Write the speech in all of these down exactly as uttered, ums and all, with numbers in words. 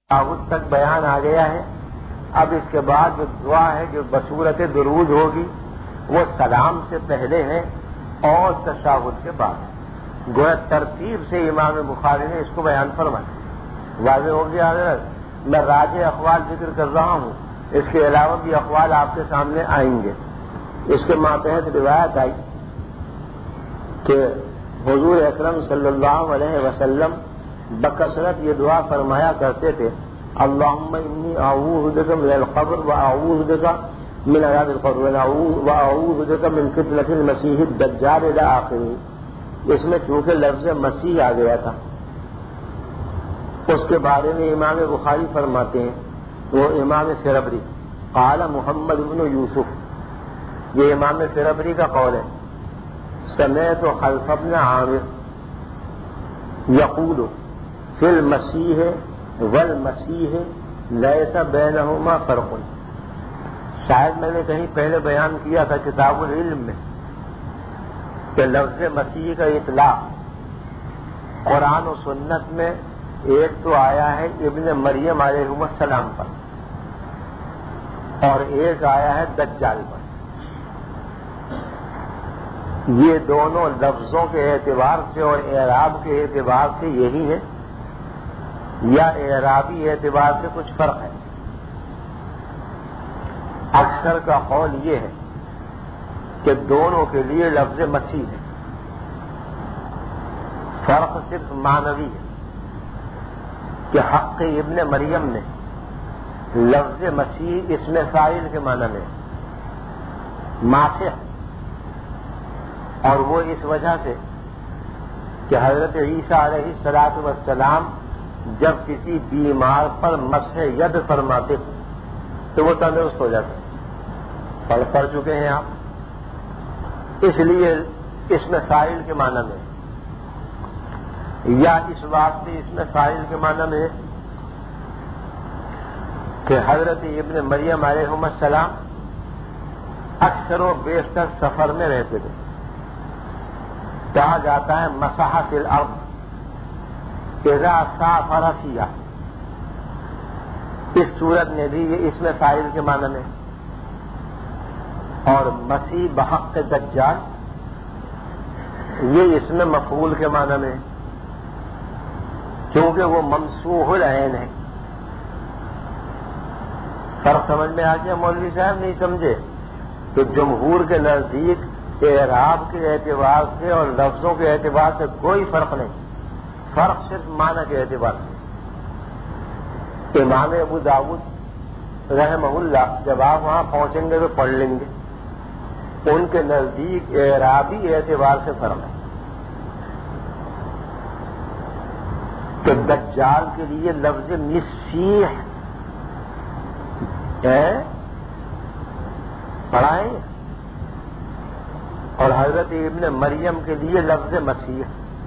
تشہد تک بیان آ گیا ہے. اب اس کے بعد جو دعا ہے جو بصورت درود ہوگی وہ سلام سے پہلے ہے اور تشہد کے بعد. گویا ترتیب سے امام بخاری نے اس کو بیان فرمایا. واضح ہو گیا حضرت. میں راجح اقوال ذکر کر رہا ہوں، اس کے علاوہ بھی اقوال آپ کے سامنے آئیں گے. اس کے ماتحت روایت آئی کہ حضور اکرم صلی اللہ علیہ وسلم بکثرت یہ دعا فرمایا کرتے تھے: اللہم انی اعوذ بک من القبر واعوذ بک من عذاب القبر واعوذ بک من فتنة المسیح الدجال الی آخرہ. اس میں چونکہ لفظ مسیح آ گیا تھا، اس کے بارے میں امام بخاری فرماتے ہیں، وہ امام فربری قال محمد بن یوسف، یہ امام فربری کا قول ہے، سمعت خلف بن عامر یقول فی المسیح والمسیح لیس بینہما فرق. شاید میں نے کہیں پہلے بیان کیا تھا کتاب العلم میں کہ لفظ مسیح کا اطلاق قرآن و سنت میں ایک تو آیا ہے ابن مریم علیہ السلام پر اور ایک آیا ہے دجال پر. یہ دونوں لفظوں کے اعتبار سے اور اعراب کے اعتبار سے یہی ہے یا اعرابی اعتبار سے کچھ فرق ہے؟ اکثر کا قول یہ ہے کہ دونوں کے لیے لفظ مسیح ہے، فرق صرف معنوی ہے کہ حق ابن مریم نے لفظ مسیح اسم فاعل کے معنی میں ماسح، اور وہ اس وجہ سے کہ حضرت عیسیٰ علیہ الصلوۃ والسلام جب کسی بیمار پر مسح ید فرماتے تو وہ تندرست ہو جاتا. پڑھ پڑھ چکے ہیں آپ، اس لیے اسم فاعل کے معنی میں یا اس واسطے اسم فاعل کے معنی میں کہ حضرت ابن مریم علیہ السلام اکثر و بیشتر سفر میں رہتے تھے. کہا جاتا ہے مسح فی الارض اذا سافر فیہا. اس صورت میں بھی یہ اسم فاعل کے معنی میں، اور مسیح بحق دجال یہ اسم مفعول کے معنی میں، کیونکہ وہ ممسوح العین ہے. فرق سمجھ میں آ گیا مولوی صاحب؟ نہیں سمجھے تو جمہور کے نزدیک اعراب کے اعتبار سے اور لفظوں کے اعتبار سے کوئی فرق نہیں، فرق صرف معنی کے اعتبار سے. امام ابو داؤد رحمہ اللہ جب آپ وہاں پہنچیں گے تو پڑھ لیں گے، ان کے نزدیک اعرابی اعتبار سے فرق ہے. کہ دجال کے لیے لفظ مسیح ہے پڑھائیں، اور حضرت ابن مریم کے لیے لفظ مسیح،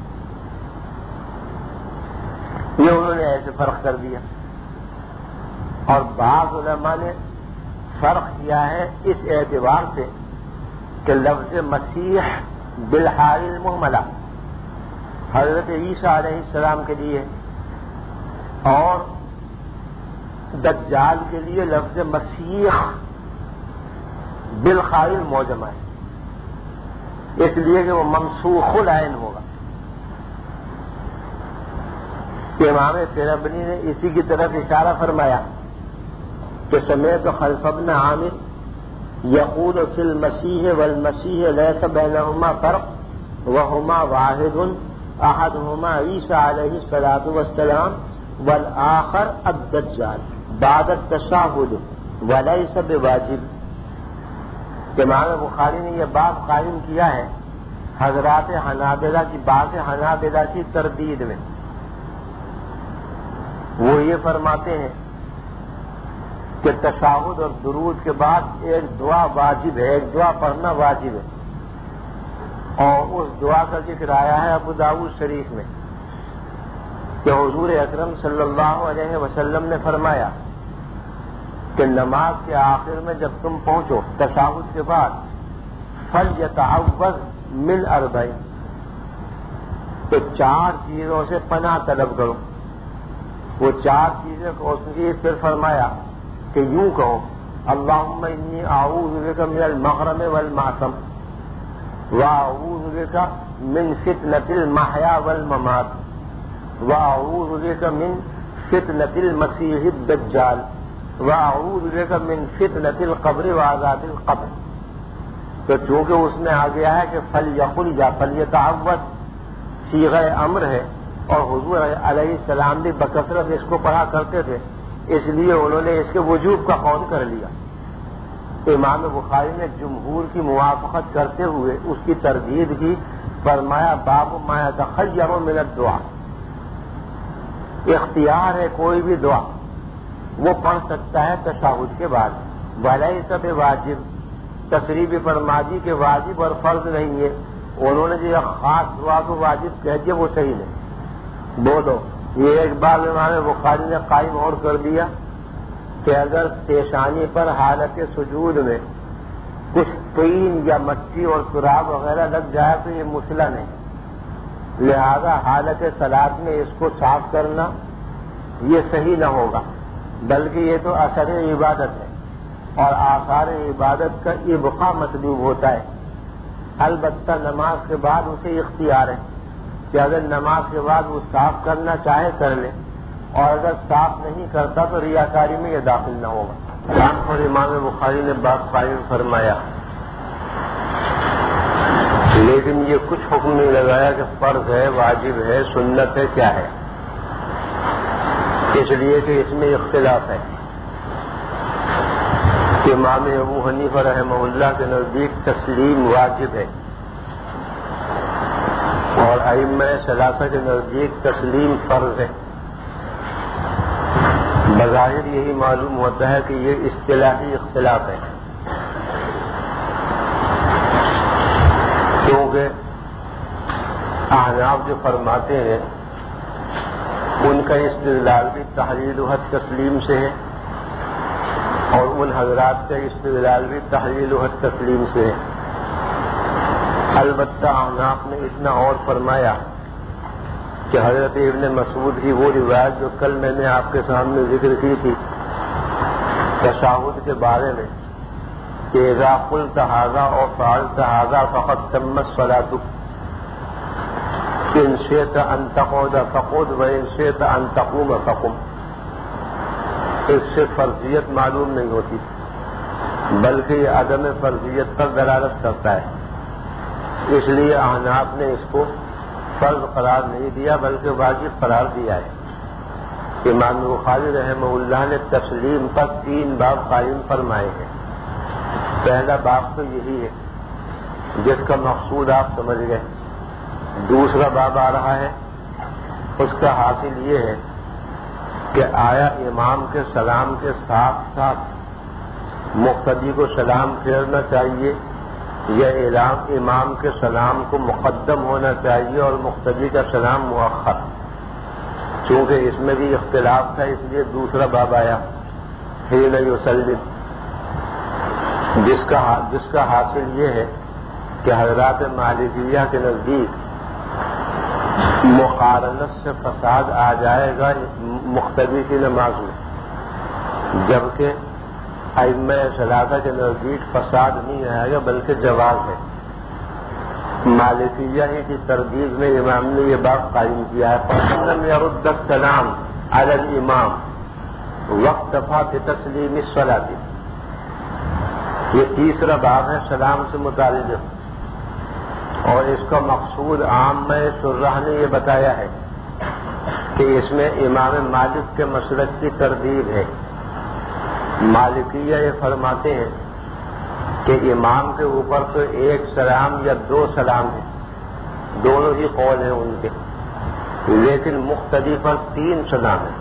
یہ انہوں نے ایسے فرق کر دیا. اور بعض علماء نے فرق کیا ہے اس اعتبار سے کہ لفظ مسیح بالحال المہملہ حضرت عیسیٰ علیہ السلام کے لیے اور دجال کے لیے لفظ مسیح بالخائل معجمہ ہے، اس لیے کہ وہ ممسوخ العین ہوگا. امام فربری نے اسی کی طرف اشارہ فرمایا کہ سمیت خلف بن عامر یقول فی المسیح والمسیح لیس بینہما فرق وہما واحد احدہما عیسیٰ علیہ الصلوۃ والسلام والآخر الدجال بعد التشہد ولیس بواجب. امام بخاری نے یہ بات قائم کیا ہے حضرات حنابلہ کی بات حنابلہ کی تردید میں. وہ یہ فرماتے ہیں کہ تشہد اور درود کے بعد ایک دعا واجب ہے، ایک دعا پڑھنا واجب ہے، اور اس دعا کا ذکر آیا ہے ابو داؤد شریف میں کہ حضور اکرم صلی اللہ علیہ وسلم نے فرمایا کہ نماز کے آخر میں جب تم پہنچو تشہد کے بعد فَلْيَتَعَوَّذْ مِنْ أَرْبَعٍ، تو چار چیزوں سے پناہ طلب کرو. وہ چار چیزیں کو اس نے پھر فرمایا کہ یوں کہو اللہم انی اعوذ بک من المغرم والمعصم واعوذ بک من فتنة المحیا والممات واعوذ بک من فتنة المسیح الدجال واعوذ بک من فتنة القبر وعذاب القبر. تو چونکہ اس میں آ گیا ہے کہ فلیقل یا فلیتعوذ صیغہ امر ہے اور حضور علیہ السلام بھی بکثرت اس کو پڑھا کرتے تھے، اس لیے انہوں نے اس کے وجوب کا قول کر لیا. امام بخاری نے جمہور کی موافقت کرتے ہوئے اس کی تردید کی، فرمایا باب ما یتخیر من الدعاء، اختیار ہے کوئی بھی دعا وہ پڑھ سکتا ہے تشہد کے بعد، ولیس بواجب، تصریح فرما دی کہ واجب اور فرض نہیں ہے. انہوں نے جو خاص دعا کو واجب کہہ دیا وہ صحیح نہیں. بولو یہ ایک بار امام بخاری نے قائم اور کر دیا کہ اگر پیشانی پر حالت سجود میں کچھ طین یا مٹی اور سراب وغیرہ لگ جائے تو یہ مسئلہ نہیں، لہذا حالت صلاۃ میں اس کو صاف کرنا یہ صحیح نہ ہوگا، بلکہ یہ تو اثر عبادت ہے اور آثار عبادت کا ابقاء مطلوب ہوتا ہے. البتہ نماز کے بعد اسے اختیار ہے کہ اگر نماز کے بعد وہ صاف کرنا چاہے کر لے، اور اگر صاف نہیں کرتا تو ریاکاری میں یہ داخل نہ ہوگا. جان پر امام بخاری نے بات قائم فرمایا، لیکن یہ کچھ حکم نہیں لگایا کہ فرض ہے، واجب ہے، سنت ہے، کیا ہے، اس لیے کہ اس میں اختلاف ہے. امام ابو حنیفہ رحمہ اللہ کے نزدیک تسلیم واجب ہے اور ائمہ ثلاثہ کے نزدیک تسلیم فرض ہے. بظاہر یہی معلوم ہوتا ہے کہ یہ اصطلاحی اختلاف ہے، کیونکہ احناف جو فرماتے ہیں ان کا استدلال بھی تحلیل حد تسلیم سے ہے اور ان حضرات کا استدلال بھی تحلیل حد تسلیم سے ہے. البتہ احناف نے اتنا اور فرمایا کہ حضرت ابن مسعود کی وہ روایت جو کل میں نے آپ کے سامنے ذکر کی تھی تشہد کے بارے میں کہ اذا قلت ھذا اور فعلت ھذا فقد تمت صلاتک، ان شئت ان تقعد فقعد وان شئت ان تقوم فقم، اس سے فرضیت معلوم نہیں ہوتی بلکہ یہ عدم فرضیت پر دلالت کرتا ہے. اس لیے احناف نے اس کو فرض قرار نہیں دیا بلکہ واجب قرار دیا ہے. امام بخاری رحمہ اللہ نے تسلیم پر تین باب قائم فرمائے ہیں. پہلا باب تو یہی ہے جس کا مقصود آپ سمجھ گئے. دوسرا باب آ رہا ہے اس کا حاصل یہ ہے کہ آیا امام کے سلام کے ساتھ ساتھ مقتدی کو سلام پھیرنا چاہیے یا امام کے سلام کو مقدم ہونا چاہیے اور مقتدی کا سلام مؤخر. چونکہ اس میں بھی اختلاف تھا اس لیے دوسرا باب آیا حین یسلم، جس کا جس کا حاصل یہ ہے کہ حضرات مالکیہ کے نزدیک مقارنت سے فساد آ جائے گا مقتدی کی نماز میں، جبکہ ائمہ ثلاثہ کے نزدیک فساد نہیں آئے گا بلکہ جواز ہے. مالکیہ ہی کی تردید میں امام نے یہ باب قائم کیا ہے فَلَمْ يَرُدَّ السَّلَامَ عَلَى الْإِمَامِ وَاقْتَفَى بِتَسْلِيمِ الصَّلَاةِ. یہ تیسرا باب ہے سلام سے متعلق اور اس کا مقصود عامہ سرہ نے یہ بتایا ہے کہ اس میں امام مالک کے مسلک کی تردید ہے. مالکیہ یہ فرماتے ہیں کہ امام کے اوپر تو ایک سلام یا دو سلام ہیں، دونوں ہی قول ہیں ان کے، لیکن مقتدی پر تین سلام ہیں،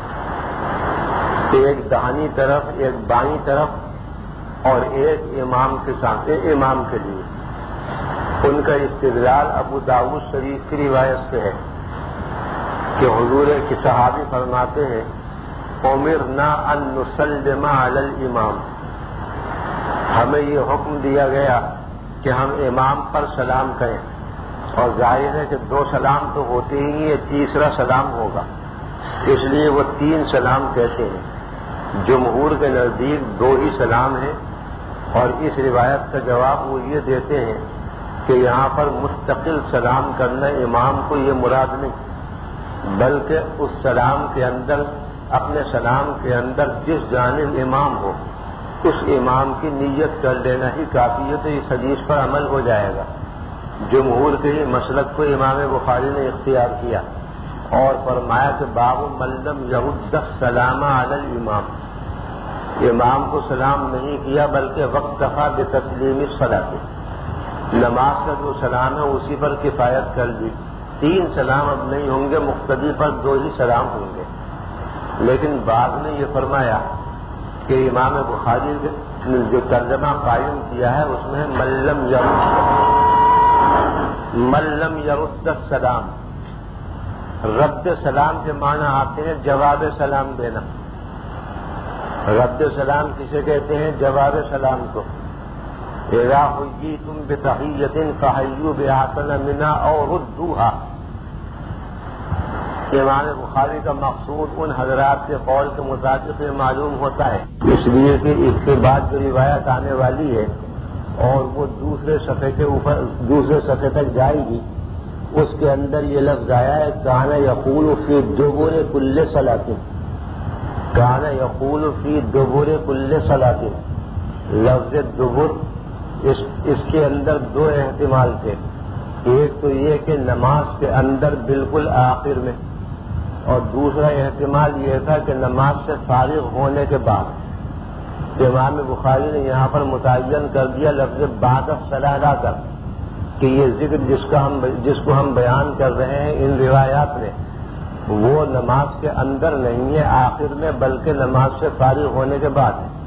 ایک داہنی طرف، ایک بائیں طرف اور ایک امام کے سامنے امام کے لیے. ان کا استدلال ابو داؤد شریف کی روایت سے ہے کہ حضور کے صحابی فرماتے ہیں امرنا ان نسلم علی الامام، ہمیں یہ حکم دیا گیا کہ ہم امام پر سلام کریں، اور ظاہر ہے کہ دو سلام تو ہوتے ہی یہ تیسرا سلام ہوگا. اس لیے وہ تین سلام کہتے ہیں۔ جمہور کے نزدیک دو ہی سلام ہیں، اور اس روایت کا جواب وہ یہ دیتے ہیں کہ یہاں پر مستقل سلام کرنا امام کو یہ مراد نہیں، بلکہ اس سلام کے اندر اپنے سلام کے اندر جس جانب امام ہو اس امام کی نیت کر لینا ہی کافی ہے، تو اس حدیث پر عمل ہو جائے گا۔ جمہور کے ہی مسلک کو امام بخاری نے اختیار کیا اور فرمایا کہ باب من لم یرد السلام علی الامام، امام کو سلام نہیں کیا بلکہ وقت دفع بتسلیم الصلاۃ، نماز کا جو سلام ہے اسی پر کفایت کر دی، تین سلام اب نہیں ہوں گے، مقتدی پر دو ہی سلام ہوں گے۔ لیکن بعض نے یہ فرمایا کہ امام بخاری نے جو ترجمہ قائم کیا ہے اس میں من لم یرد من لم یرد السلام، رد سلام کے معنی آتے ہیں جواب سلام دینا۔ رد سلام کسے کہتے ہیں؟ جواب سلام کو۔ اذا حییتم بتحیۃ فحیوا باحسن منہا او ردوہا، امام بخاری کا مقصود ان حضرات کے قول کے مطابق معلوم ہوتا ہے، اس لیے کہ اس کے بعد جو روایت آنے والی ہے اور وہ دوسرے صفحے کے اوپر دوسرے صفحے تک جائے گی، اس کے اندر یہ لفظ آیا ہے کان یقول فی دبر کل صلاۃ، کان یقول فی دبر کل صلاۃ، لفظ دبر اس, اس کے اندر دو احتمال تھے، ایک تو یہ کہ نماز کے اندر بالکل آخر میں، اور دوسرا احتمال یہ تھا کہ نماز سے فارغ ہونے کے بعد۔ امام بخاری نے یہاں پر متعین کر دیا لفظ بعد الصلاۃ لا کر کہ یہ ذکر جس کا ہم جس کو ہم بیان کر رہے ہیں ان روایات میں، وہ نماز کے اندر نہیں ہے آخر میں، بلکہ نماز سے فارغ ہونے کے بعد ہے۔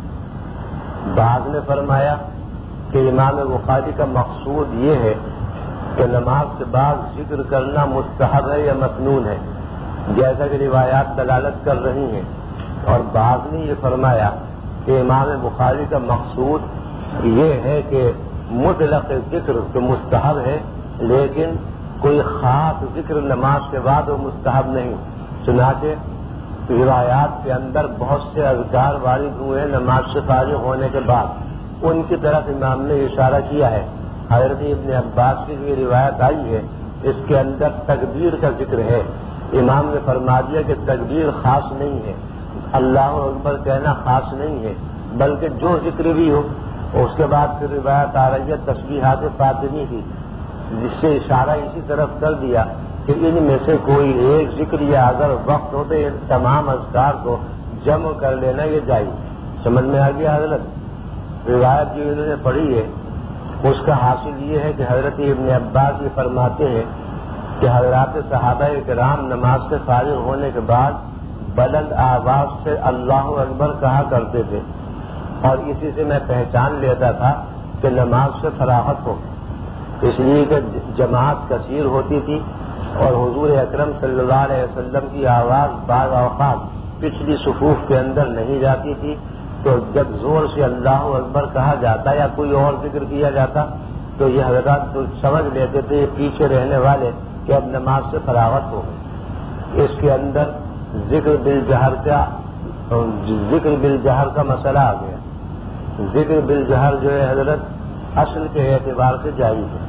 بعض نے فرمایا کہ امام بخاری کا مقصود یہ ہے کہ نماز کے بعد ذکر کرنا مستحب ہے یا مسنون ہے، جیسا کہ روایات دلالت کر رہی ہیں، اور بعض نے یہ فرمایا کہ امام بخاری کا مقصود یہ ہے کہ مطلق ذکر تو مستحب ہے، لیکن کوئی خاص ذکر نماز کے بعد وہ مستحب نہیں۔ چنانچہ روایات کے اندر بہت سے اذکار وارد ہوئے نماز سے فارغ ہونے کے بعد، ان کی طرف امام نے اشارہ کیا ہے۔ حضرت ابن عباس کی جو روایت آئی ہے اس کے اندر تکبیر کا ذکر ہے، امام نے فرما دیا کہ تکبیر خاص نہیں ہے، اللہ اکبر کہنا خاص نہیں ہے، بلکہ جو ذکر بھی ہو۔ اس کے بعد پھر روایت آ رہی ہے تسبیحات فاطمی کی، جس سے اشارہ اسی طرف کر دیا کہ ان میں سے کوئی ایک ذکر یا اگر وقت ہو تو ان تمام اذکار کو جمع کر لینا یہ جائز۔ سمجھ میں آ گیا حضرت؟ روایت جو انہوں نے پڑھی ہے اس کا حاصل یہ ہے کہ حضرت ابن عباس یہ فرماتے ہیں کہ حضرات صحابہ کرام نماز سے فارغ ہونے کے بعد بلند آواز سے اللہ اکبر کہا کرتے تھے، اور اسی سے میں پہچان لیتا تھا کہ نماز سے فراغت ہو، اس لیے کہ جماعت کثیر ہوتی تھی اور حضور اکرم صلی اللہ علیہ وسلم کی آواز بعض اوقات پچھلی صفوف کے اندر نہیں جاتی تھی، تو جب زور سے اللہ اکبر کہا جاتا یا کوئی اور ذکر کیا جاتا تو یہ حضرات سمجھ لیتے تھے پیچھے رہنے والے کہ اب نماز سے فراغت ہو۔ اس کے اندر ذکر بالجہر کا ذکر بالجہر کا مسئلہ آ گیا۔ ذکر بالجہر جو ہے حضرت اصل کے اعتبار سے جائز ہے،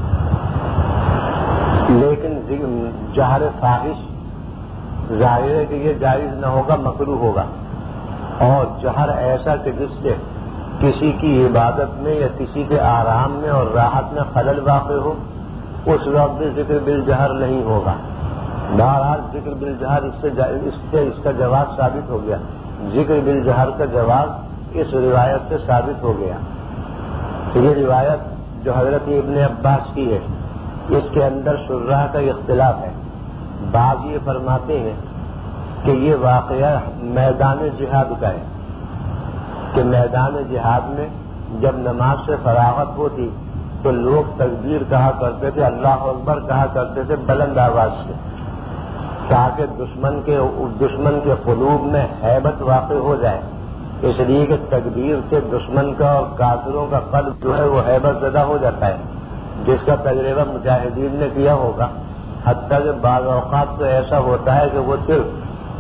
لیکن جہر فاحش ظاہر ہے کہ یہ جائز نہ ہوگا، مکروہ ہوگا، اور جہر ایسا کہ جس سے کسی کی عبادت میں یا کسی کے آرام میں اور راحت میں خلل واقع ہو، اس وقت ذکر بالجہر نہیں ہوگا۔ بہرحال ذکر بالجہر اس سے اس سے اس کا جواز ثابت ہو گیا، ذکر بالجہر کا جواز اس روایت سے ثابت ہو گیا۔ یہ روایت جو حضرت ابن عباس کی ہے اس کے اندر شرح کا اختلاف ہے۔ بعض یہ فرماتے ہیں کہ یہ واقعہ میدان جہاد کا ہے، کہ میدان جہاد میں جب نماز سے فراغت ہوتی تو لوگ تکبیر کہا کرتے تھے، اللہ اکبر کہا کرتے تھے بلند آواز سے، تاکہ دشمن کے دشمن کے قلوب میں ہیبت واقع ہو جائے، اس لیے کہ تکبیر سے دشمن کا اور کافروں کا قلب جو ہے وہ ہیبت زدہ ہو جاتا ہے، جس کا تجربہ مجاہدین نے کیا ہوگا۔ حتیٰ کہ بعض اوقات تو ایسا ہوتا ہے کہ وہ صرف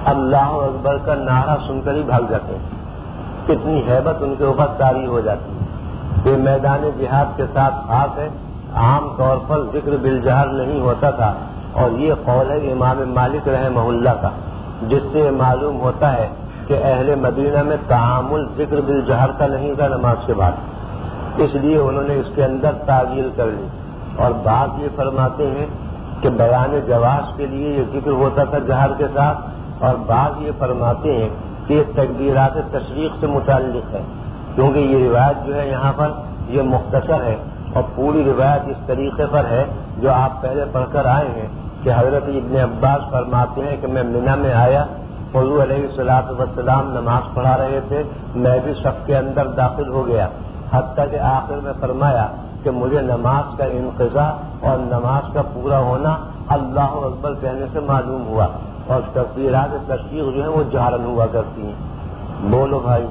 اللہ اکبر کا نعرہ سن کر ہی بھاگ جاتے ہیں، کتنی ہیبت ان کے اوپر طاری ہو جاتی ہے۔ یہ میدان جہاد کے ساتھ خاص ہے، عام طور پر ذکر بالجہر نہیں ہوتا تھا، اور یہ قول ہے امام مالک رحمہ اللہ کا، جس سے معلوم ہوتا ہے کہ اہل مدینہ میں تعامل ذکر بالجہر کا نہیں تھا نماز کے بعد، اس لیے انہوں نے اس کے اندر تعویل کر لی۔ اور بعض یہ فرماتے ہیں کہ بیان جواز کے لیے یہ ذکر ہوتا تھا جہر کے ساتھ، اور بعض یہ فرماتے ہیں کہ یہ تکبیرات تشریق سے متعلق ہے، کیونکہ یہ روایت جو ہے یہاں پر یہ مختصر ہے، اور پوری روایت اس طریقے پر ہے جو آپ پہلے پڑھ کر آئے ہیں کہ حضرت ابن عباس فرماتے ہیں کہ میں منی میں آیا، حضور علیہ الصلوۃ والسلام نماز پڑھا رہے تھے، میں بھی صف کے اندر داخل ہو گیا، حتیٰ کہ آخر میں فرمایا کہ مجھے نماز کا انقضاء اور نماز کا پورا ہونا اللہ اکبر کہنے سے معلوم ہوا، اور تکبیرات تشریق جو ہے وہ جہرن ہوا کرتی ہیں۔ بولو بھائی،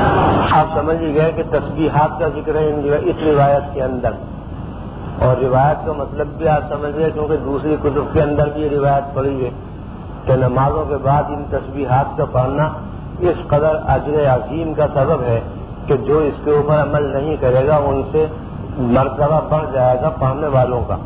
آپ سمجھ ہی گئے کہ تسبیحات کا ذکر ہے اس روایت کے اندر، اور روایت کا مطلب بھی آپ سمجھ گئے کیونکہ دوسری کتب کے اندر بھی یہ روایت پڑھی ہے کہ نمازوں کے بعد ان تسبیحات کا پڑھنا اس قدر اجر عظیم کا سبب ہے کہ جو اس کے اوپر عمل نہیں کرے گا ان سے مرتبہ بڑھ جائے گا پڑھنے والوں کا۔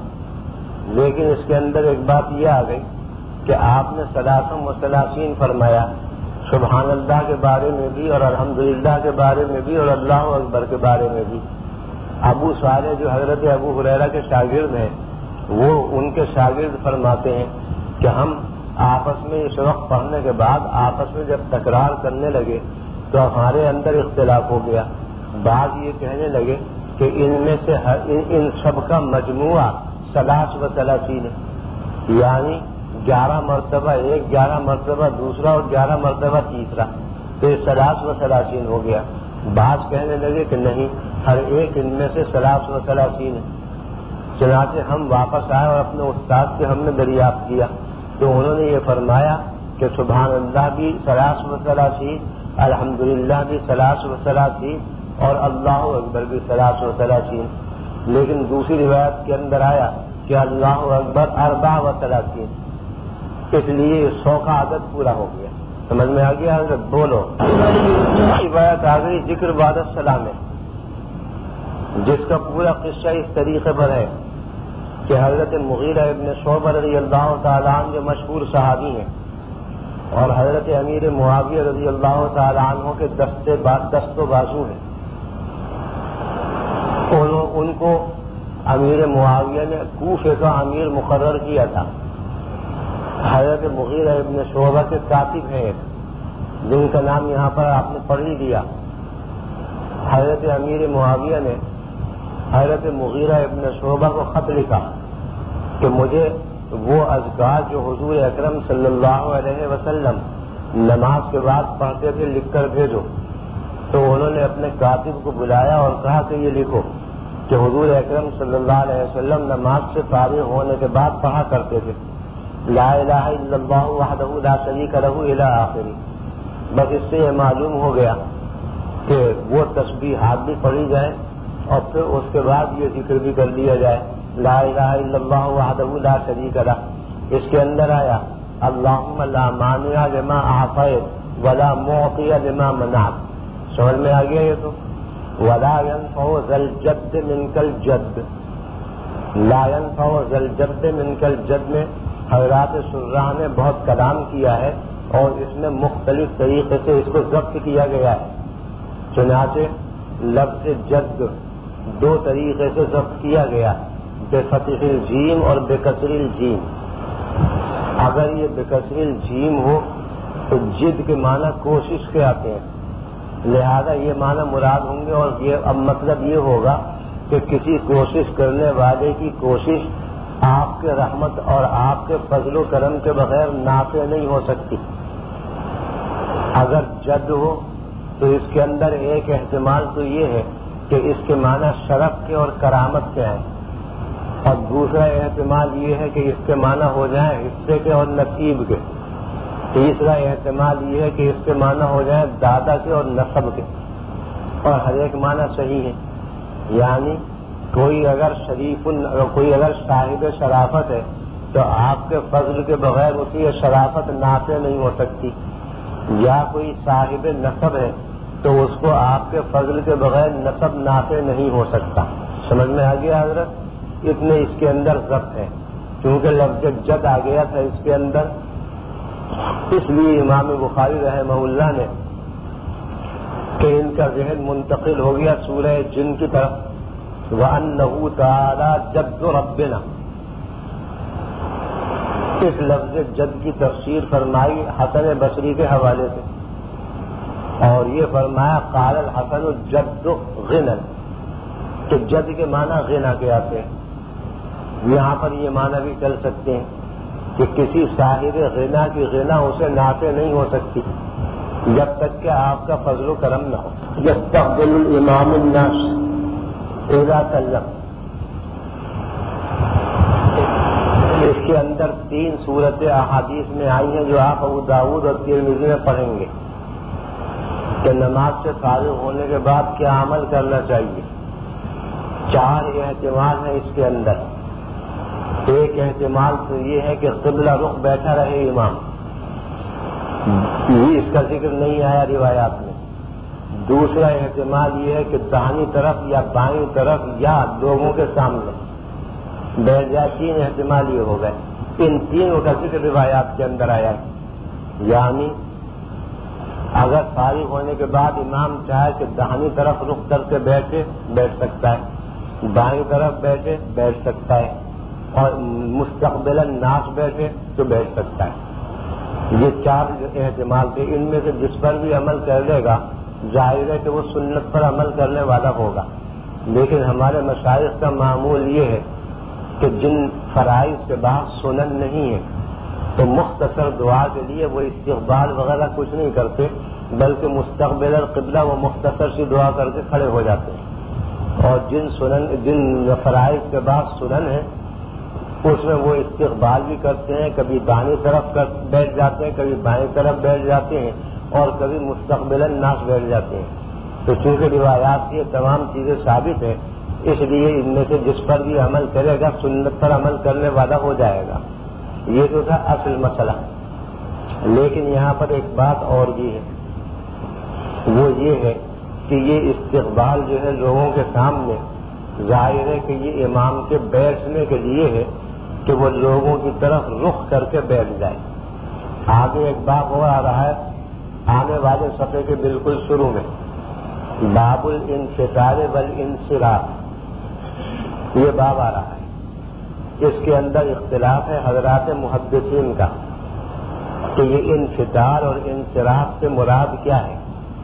لیکن اس کے اندر ایک بات یہ آ گئی کہ آپ نے ثلاثم و ثلاثین فرمایا، سبحان اللہ کے بارے میں بھی اور الحمدللہ کے بارے میں بھی اور اللہ اکبر کے بارے میں بھی۔ ابو صالح جو حضرت ابو ہریرہ کے شاگرد ہیں، وہ ان کے شاگرد فرماتے ہیں کہ ہم آپس میں اس وقت پڑھنے کے بعد آپس میں جب تکرار کرنے لگے تو ہمارے اندر اختلاف ہو گیا۔ بعض یہ کہنے لگے کہ ان میں سے ان سب کا مجموعہ ثلاث و ثلاثین ہے، یعنی گیارہ مرتبہ ایک، گیارہ مرتبہ دوسرا اور گیارہ مرتبہ تیسرا، تو یہ ثلاث و ثلاثین ہو گیا۔ بعض کہنے لگے کہ نہیں، ہر ایک ان میں سے ثلاث و ثلاثین ہے۔ چنانچہ ہم واپس آئے اور اپنے استاد سے ہم نے دریافت کیا تو انہوں نے یہ فرمایا کہ سبحان اللہ بھی ثلاث و ثلاثین، الحمدللہ بھی ثلاث و ثلاثین اور اللہ اکبر بھی ثلاث و ثلاثین۔ لیکن دوسری روایت کے اندر آیا کہ اللہ اکبر اربع و ثلاثین، اس لیے سو کا عدد پورا ہو گیا۔ سمجھ میں آ گیا حضرت؟ بولو۔ روایت آ گئی ذکر بعد السلام ہے، جس کا پورا قصہ اس طریقے پر ہے کہ حضرت مغیرہ ابن شعبہ رضی اللہ تعالیٰ عنہ جو مشہور صحابی ہیں اور حضرت امیر معاویہ رضی اللہ تعالیٰ عنہ کے دستے دست و بازو ہیں، ان کو امیر معاویہ نے کوفے کا امیر مقرر کیا تھا۔ حضرت مغیرہ ابن شعبہ کے کاتب ہیں جن کا نام یہاں پر آپ نے پڑھ ہی دیا۔ حضرت امیر معاویہ نے حضرت مغیرہ ابن شعبہ کو خط لکھا کہ مجھے وہ اذکار جو حضور اکرم صلی اللہ علیہ وسلم نماز کے بعد پڑھتے تھے لکھ کر بھیجو۔ تو انہوں نے اپنے کاتب کو بلایا اور کہا کہ یہ لکھو کہ حضور اکرم صلی اللہ علیہ وسلم نماز سے فارغ ہونے کے بعد پڑھا کرتے تھے لا الہ الا اللہ وحدہ لا شریک لہ الی آخری۔ بس اس سے یہ معلوم ہو گیا کہ وہ تسبیحات بھی پڑھی جائیں اور پھر اس کے بعد یہ ذکر بھی کر لیا جائے لا الہ الا اللہ وحدہ لا شریک لہ۔ اس کے اندر آیا اللہم لا مانع لما اعطیت ولا معطی لما منعت۔ سمجھ میں آ گیا یہ تو؟ ولا ينفع ذا الجد منک الجد، لا ينفع ذا الجد منک الجد میں حضرات شراح نے بہت کلام کیا ہے اور اس میں مختلف طریقے سے اس کو ضبط کیا گیا ہے۔ چنانچہ لفظ جد دو طریقے سے ضبط کیا گیا، بے فتح الجیم اور بے کسر الجیم۔ اگر یہ بے کسر الجیم ہو تو جد کے معنی کوشش کے آتے ہیں، لہذا یہ معنی مراد ہوں گے، اور یہ اب مطلب یہ ہوگا کہ کسی کوشش کرنے والے کی کوشش آپ کے رحمت اور آپ کے فضل و کرم کے بغیر نافع نہیں ہو سکتی۔ اگر جد ہو تو اس کے اندر ایک احتمال تو یہ ہے کہ اس کے معنی شرف کے اور کرامت کے ہیں، اور دوسرا احتمال یہ ہے کہ اس کے معنی ہو جائیں حصے کے اور نصیب کے، تیسرا احتمال یہ ہے کہ اس کے معنی ہو جائیں دادا کے اور نسب کے، اور ہر ایک معنی صحیح ہے۔ یعنی کوئی اگر شریف کوئی اگر صاحب شرافت ہے تو آپ کے فضل کے بغیر اس کی شرافت نافع نہیں ہو سکتی، یا کوئی صاحب نسب ہے تو اس کو آپ کے فضل کے بغیر نسب نافع نہیں ہو سکتا. سمجھ میں آ گیا حضرت؟ اتنے اس کے اندر ضبط ہے، کیونکہ لفظ جد آ گیا تھا اس کے اندر. اس لیے امام بخاری رحمہ اللہ نے کہ ان کا ذہن منتقل ہو گیا سورہ جن کی طرف. وَأَنَّهُ تَعَالَى جَدُّ رَبِّنَا، اس لفظ جد کی تفسیر فرمائی حسن بصری کے حوالے سے، اور یہ فرمایا قال الحسن جد غنى، کہ جد کے معنی غنا کے آتے ہیں. یہاں پر یہ معنی بھی چل سکتے ہیں کہ کسی صاحب غنا کی غنا اسے نافع نہیں ہو سکتی جب تک کہ آپ کا فضل و کرم نہ ہو. یستقبل الامام الناس اذا سلم، اس کے اندر تین صورتیں احادیث میں آئی ہیں جو آپ ابو داؤد اور ترمذی میں پڑھیں گے کہ نماز سے فارغ ہونے کے بعد کیا عمل کرنا چاہیے. چار احتمال ہیں اس کے اندر. ایک احتمال تو یہ ہے کہ قبلہ رخ بیٹھا رہے امام، یہ اس کا ذکر نہیں آیا روایات میں. دوسرا احتمال یہ ہے کہ داہنی طرف یا بائیں طرف یا لوگوں کے سامنے بیٹھ جائے. تین احتمال یہ ہو گئے. ان تینوں کا ذکر روایات کے اندر آیا ہے. یعنی اگر فارغ ہونے کے بعد امام چاہے کہ داہنی طرف رخ کر کے بیٹھے بیٹھ سکتا ہے، بائیں طرف بیٹھے بیٹھ سکتا ہے، اور مستقبل الناس بیٹھے تو بیٹھ سکتا ہے. یہ چار احتمال تھے. ان میں سے جس پر بھی عمل کر لے گا ظاہر ہے کہ وہ سنت پر عمل کرنے والا ہوگا. لیکن ہمارے مشائخ کا معمول یہ ہے کہ جن فرائض کے بعد سنن نہیں ہے تو مختصر دعا کے لیے وہ استقبال وغیرہ کچھ نہیں کرتے، بلکہ مستقبل القبلہ وہ مختصر سی دعا کر کے کھڑے ہو جاتے ہیں. اور جن سنن جن فرائض کے بعد سنن ہے اس میں وہ استقبال بھی کرتے ہیں، کبھی دائیں طرف بیٹھ جاتے ہیں، کبھی بائیں طرف بیٹھ جاتے ہیں، اور کبھی مستقبل الناس بیٹھ جاتے ہیں. تو چونکہ روایات یہ تمام چیزیں ثابت ہیں، اس لیے ان میں سے جس پر بھی عمل کرے گا سنت پر عمل کرنے والا ہو جائے گا. یہ تو تھا اصل مسئلہ. لیکن یہاں پر ایک بات اور بھی ہے، وہ یہ ہے کہ یہ استقبال جو ہے لوگوں کے سامنے ظاہر ہے کہ یہ امام کے بیٹھنے کے لیے ہے کہ وہ لوگوں کی طرف رخ کر کے بیٹھ جائے. آگے ایک باب ہو آ رہا ہے آنے والے صفحے کے بالکل شروع میں، باب الانفطار والانصراف، یہ باب آ رہا ہے. اس کے اندر اختلاف ہے حضرات محدثین کا کہ یہ انفطار اور انصراف سے مراد کیا ہے،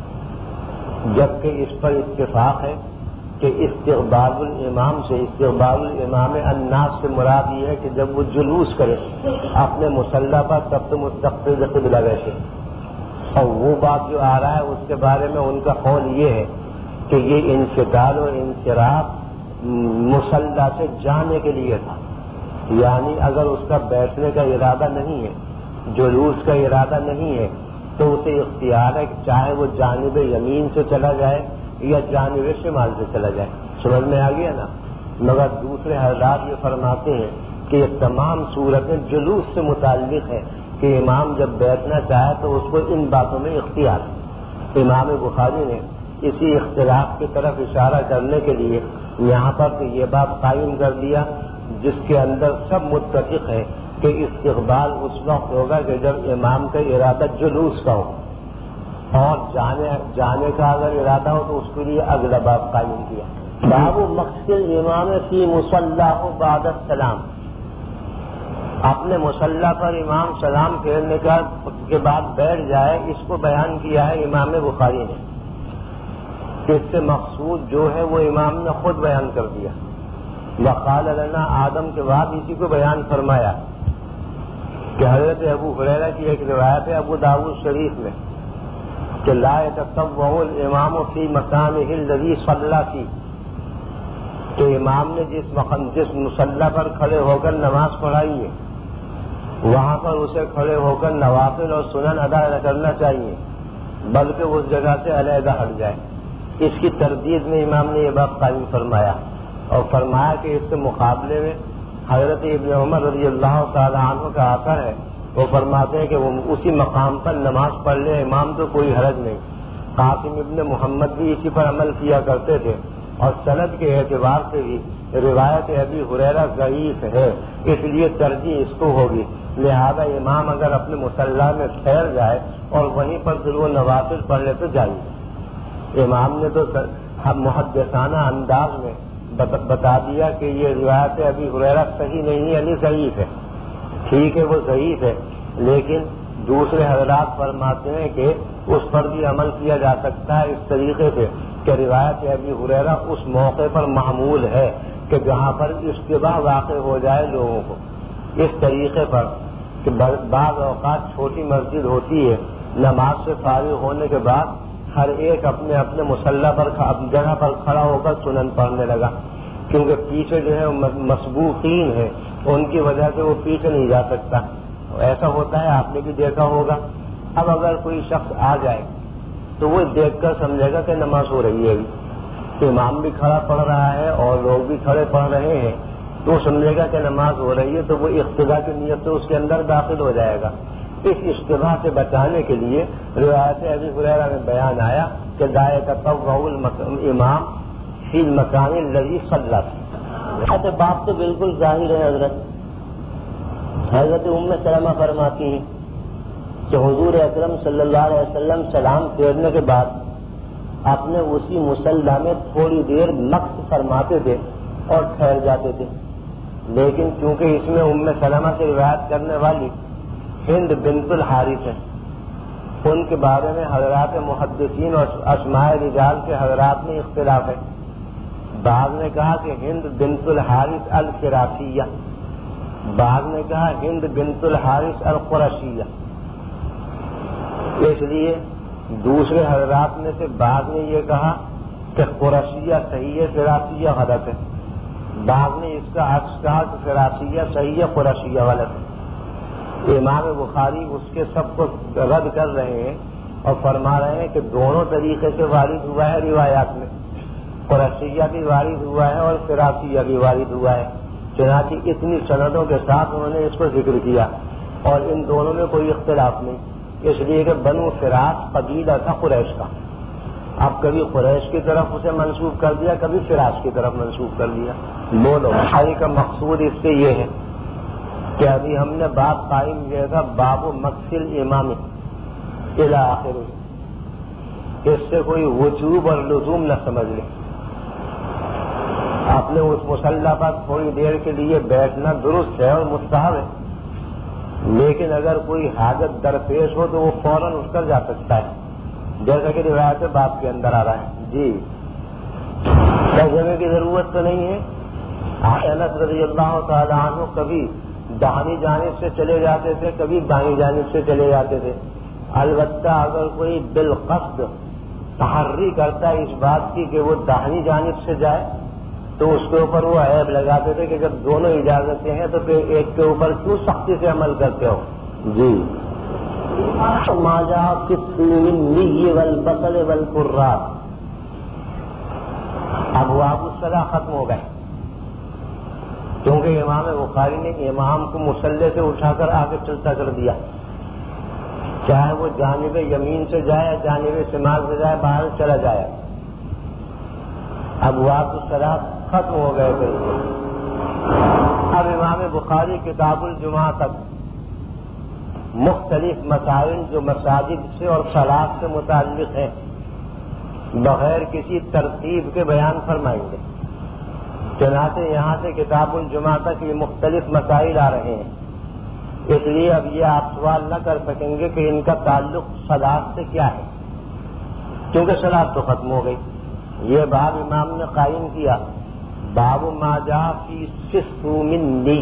جبکہ اس پر اتفاق ہے کہ استقبال الامام سے استقبال الامام الناس سے مراد یہ ہے کہ جب وہ جلوس کرے اپنے مصلی پر تب تو مستقبل قبلہ بیٹھے. اور وہ بات جو آ رہا ہے اس کے بارے میں ان کا قول یہ ہے کہ یہ انفطار اور انصراف مصلی سے جانے کے لیے تھا. یعنی اگر اس کا بیٹھنے کا ارادہ نہیں ہے، جلوس کا ارادہ نہیں ہے، تو اسے اختیار ہے کہ چاہے وہ جانب یمین سے چلا جائے یا جانب شمال سے چلا جائے. سمجھ میں آ گیا نا؟ مگر دوسرے حضرات یہ فرماتے ہیں کہ یہ تمام صورتیں جلوس سے متعلق ہیں کہ امام جب بیٹھنا چاہے تو اس کو ان باتوں میں اختیار ہے. امام بخاری نے اسی اختلاف کی طرف اشارہ کرنے کے لیے یہاں پر تو یہ بات قائم کر دیا جس کے اندر سب متفق ہیں کہ استقبال اس وقت ہوگا کہ جب امام کا ارادہ جلوس کا ہو، اور جانے جانے کا اگر ارادہ ہو تو اس کے لیے اگلا باب قائم کیا. باب مقصد امام فی مصلح بعد السلام، اپنے مصلی پر امام سلام پھیرنے کے بعد بیٹھ جائے، اس کو بیان کیا ہے امام بخاری نے. اس سے مقصود جو ہے وہ امام نے خود بیان کر دیا. وقال لنا آدم کے بعد اسی کو بیان فرمایا کہ حضرت ابو ہریرہ کی ایک روایت ہے ابو داؤد شریف میں کہ لا يتطوع الامام فی مقامہ الذی صلی فیہ، کہ امام نے جس مقام جس مصلی پر کھڑے ہو کر نماز پڑھائی ہے وہاں پر اسے کھڑے ہو کر نوافل اور سنن ادا کرنا چاہیے، بلکہ اس جگہ سے علیحدہ ہٹ جائے. اس کی تردید میں امام نے یہ بات قائم فرمایا اور فرمایا کہ اس کے مقابلے میں حضرت ابن عمر رضی اللہ تعالی عنہ کا اثر ہے، وہ فرماتے ہیں کہ وہ اسی مقام پر نماز پڑھ لے امام تو کوئی حرج نہیں۔ قاسم ابن محمد بھی اسی پر عمل کیا کرتے تھے، اور سند کے اعتبار سے بھی روایت ابی ہریرہ ضعیف ہے، اس لیے ترجیح اس کو ہوگی، لہذا امام اگر اپنے مصلی میں ٹھہر جائے اور وہیں پر پھر وہ نوافل پڑھ لے تو جائے۔ امام نے تو محدثانہ انداز میں بتا دیا کہ یہ روایت ابی ہریرہ صحیح نہیں ہے، یعنی ضعیف ہے۔ ٹھیک ہے وہ ضعیف ہے، لیکن دوسرے حضرات فرماتے ہیں کہ اس پر بھی عمل کیا جا سکتا ہے اس طریقے سے کہ روایت ابی ہریرہ اس موقع پر معمول ہے کہ جہاں پر اشتباہ واقع ہو جائے لوگوں کو، اس طریقے پر کہ بعض اوقات چھوٹی مسجد ہوتی ہے، نماز سے فارغ ہونے کے بعد ہر ایک اپنے اپنے مصلی پر اپنی جگہ پر کھڑا ہو کر سنن پڑھنے لگا، کیونکہ پیچھے جو ہے مسبوقین ہیں، ان کی وجہ سے وہ پیچھے نہیں جا سکتا۔ ایسا ہوتا ہے، آپ نے بھی دیکھا ہوگا۔ اب اگر کوئی شخص آ جائے تو وہ دیکھ کر سمجھے گا کہ نماز ہو رہی ہے ابھی، تو امام بھی کھڑا پڑھ رہا ہے اور لوگ بھی کھڑے پڑھ رہے ہیں، تو سمجھے گا کہ نماز ہو رہی ہے، تو وہ اقتدا کی نیت سے اس کے اندر داخل ہو جائے گا۔ اس اشتباہ سے بچانے کے لیے روایت ابی ہریرہ میں بیان آیا کہ دائے تطوع الامام فی المکان الذی صلی فیہ۔ بات تو بالکل ظاہر ہے حضرت۔ حضرت ام سلمہ فرماتی ہیں کہ حضور اکرم صلی اللہ علیہ وسلم سلام پھیرنے کے بعد اپنے اسی مصلی میں تھوڑی دیر مکث فرماتے تھے اور ٹھہر جاتے تھے، لیکن چونکہ اس میں ام سلمہ سے روایت کرنے والی ہند بنت الحارث ہے، ان کے بارے میں حضرات محدثین اور اسماء رجال کے حضرات میں اختلاف ہے۔ بعض نے کہا کہ ہند بنت الحارث الفراسیہ، بعض نے کہا ہند بنت الحارث القرشیہ۔ اس لیے دوسرے حضرات میں سے بعض نے یہ کہا کہ قرشیہ صحیح ہے، فراسیہ غلط ہے، بعض نے اس کا عکس کہا کہ فراسیہ صحیح ہے، قرشیہ غلط ہے۔ امام بخاری اس کے سب کو رد کر رہے ہیں اور فرما رہے ہیں کہ دونوں طریقے سے وارد ہوا ہے روایات میں، قرشیہ بھی وارد ہوا ہے اور فراسیہ بھی وارد ہوا ہے، چنانچہ اتنی سندوں کے ساتھ انہوں نے اس کو ذکر کیا، اور ان دونوں میں کوئی اختلاف نہیں، اس لیے کہ بنو فراس قبیلہ تھا قریش کا، اب کبھی قریش کی طرف اسے منسوب کر دیا، کبھی فراس کی طرف منسوب کر دیا۔ بولو بخاری کا مقصود اس سے یہ ہے کہ ابھی ہم نے بات قائم کیا تھا باب مکث امام الی آخر، اس سے کوئی وجوب اور لزوم نہ سمجھ لے، آپ نے اس مصلی پر تھوڑی دیر کے لیے بیٹھنا درست ہے اور مستحب ہے، لیکن اگر کوئی حاجت درپیش ہو تو وہ فوراً اٹھ کر جا سکتا ہے، جیسا کہ روایت باب کے اندر آ رہا ہے۔ جی ترجمے کی ضرورت تو نہیں ہے۔ انس رضی اللہ تعالی عنہ کبھی داہنی جانب سے چلے جاتے تھے، کبھی بائیں جانب سے چلے جاتے تھے، البتہ اگر کوئی بالقصد تحری کرتا ہے اس بات کی کہ وہ داہنی جانب سے جائے تو اس کے اوپر وہ عیب لگاتے تھے کہ جب دونوں اجازتیں ہیں تو پھر ایک کے اوپر کیوں سختی سے عمل کرتے ہو۔ جی ما جاء فی الثوم والبصل والقراء، ابواب الصلاۃ ختم ہو گئے، کیونکہ امام بخاری نے امام کو مصلی سے اٹھا کر آگے چلتا کر دیا، چاہے وہ جانب یمین سے جائے جانب شمال سے جائے، باہر چلا جائے، ابواب الصلاۃ ختم ہو گئے تھے۔ اب امام بخاری کتاب الجمعہ تک مختلف مسائل جو مساجد سے اور صلاۃ سے متعلق ہیں بغیر کسی ترتیب کے بیان فرمائیں گے، چنانچہ یہاں سے کتاب الجمعہ تک یہ مختلف مسائل آ رہے ہیں، اس لیے اب یہ آپ سوال نہ کر سکیں گے کہ ان کا تعلق صلاۃ سے کیا ہے، کیونکہ صلاۃ تو ختم ہو گئی۔ یہ باب امام نے قائم کیا، باب ما جاء فی الثوم،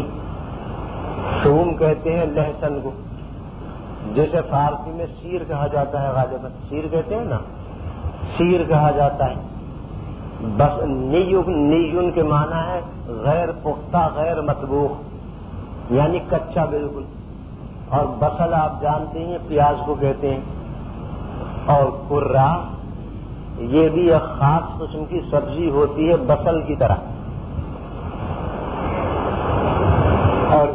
ثوم کہتے ہیں لہسن کو، جسے فارسی میں سیر کہا جاتا ہے، غالباً سیر کہتے ہیں نا، سیر کہا جاتا ہے۔ بس نیون کے معنی ہے غیر پختہ، غیر مطبوخ، یعنی کچا بالکل، اور بصل آپ جانتے ہیں پیاز کو کہتے ہیں، اور قرا یہ بھی ایک خاص قسم کی سبزی ہوتی ہے بصل کی طرح،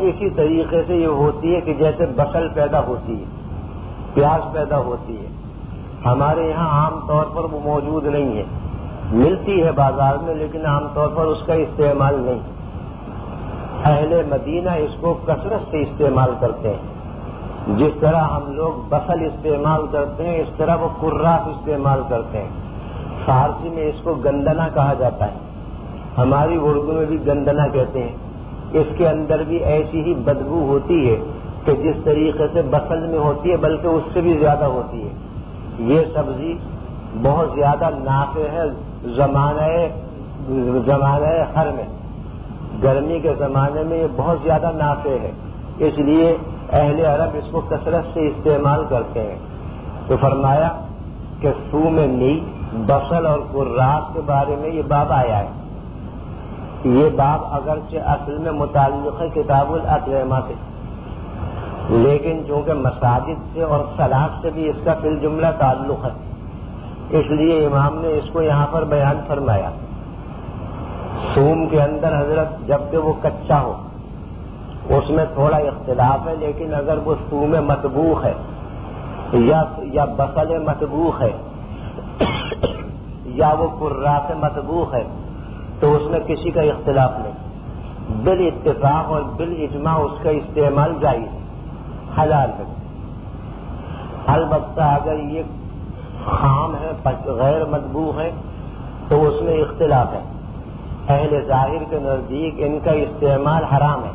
اسی طریقے سے یہ ہوتی ہے کہ جیسے بصل پیدا ہوتی ہے، پیاز پیدا ہوتی ہے، ہمارے یہاں عام طور پر وہ موجود نہیں ہے، ملتی ہے بازار میں لیکن عام طور پر اس کا استعمال نہیں۔ اہل مدینہ اس کو کثرت سے استعمال کرتے ہیں، جس طرح ہم لوگ بصل استعمال کرتے ہیں اس طرح وہ کراس استعمال کرتے ہیں۔ فارسی میں اس کو گندنا کہا جاتا ہے، ہماری اردو میں بھی گندنا کہتے ہیں۔ اس کے اندر بھی ایسی ہی بدبو ہوتی ہے کہ جس طریقے سے بصل میں ہوتی ہے، بلکہ اس سے بھی زیادہ ہوتی ہے۔ یہ سبزی بہت زیادہ نافع ہے زمانہ زمانہ ہر میں، گرمی کے زمانے میں یہ بہت زیادہ نافع ہے، اس لیے اہل عرب اس کو کثرت سے استعمال کرتے ہیں۔ تو فرمایا کہ ثوم نی، بصل اور کراس کے بارے میں یہ باب آیا ہے۔ یہ باب اگرچہ اصل میں متعلق ہے کتاب الاطعمہ سے، لیکن چونکہ مساجد سے اور صلاۃ سے بھی اس کا فی الجملہ تعلق ہے، اس لیے امام نے اس کو یہاں پر بیان فرمایا۔ ثوم کے اندر حضرت جبکہ وہ کچا ہو اس میں تھوڑا اختلاف ہے، لیکن اگر وہ ثوم مطبوخ ہے یا یا بصل مطبوخ ہے یا وہ کراس مطبوخ ہے تو اس میں کسی کا اختلاف نہیں، بالاتفاق اور بالاجماع اس کا استعمال جائز ہے، حلال ہے۔ البتہ اگر یہ خام ہے، غیر مطبوخ ہے تو اس میں اختلاف ہے، اہل ظاہر کے نزدیک ان کا استعمال حرام ہے۔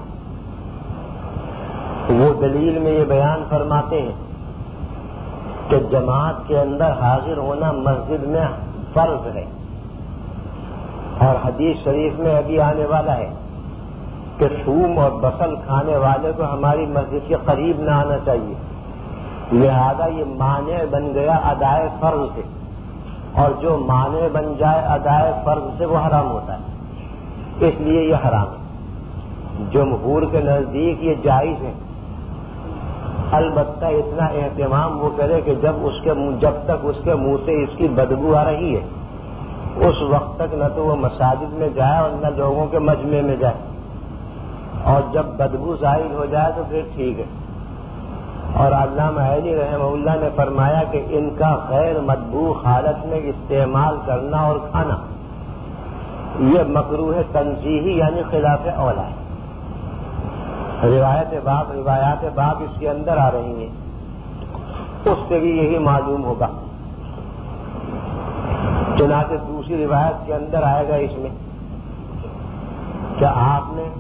وہ دلیل میں یہ بیان فرماتے ہیں کہ جماعت کے اندر حاضر ہونا مسجد میں فرض ہے، اور حدیث شریف میں ابھی آنے والا ہے کہ ثوم اور بصل کھانے والے کو ہماری مسجد کے قریب نہ آنا چاہیے، لہذا یہ مانع بن گیا ادائے فرض سے، اور جو مانع بن جائے ادائے فرض سے وہ حرام ہوتا ہے، اس لیے یہ حرام ہے۔ جمہور کے نزدیک یہ جائز ہے، البتہ اتنا اہتمام وہ کرے کہ جب اس کے جب تک اس کے منہ سے اس کی بدبو آ رہی ہے اس وقت تک نہ تو وہ مساجد میں جائے اور نہ لوگوں کے مجمع میں جائے، اور جب بدبو ظاہر ہو جائے تو پھر ٹھیک ہے۔ اور علامہ علی رحمہ اللہ نے فرمایا کہ ان کا غیر مطبوع حالت میں استعمال کرنا اور کھانا یہ مکروہ تنزیہی یعنی خلاف اولا ہے۔ روایت باب روایات باب اس کے اندر آ رہی ہیں، اس سے بھی یہی معلوم ہوگا۔ چنانچہ دوسری روایت کے اندر آئے گا اس میں کہ آپ نے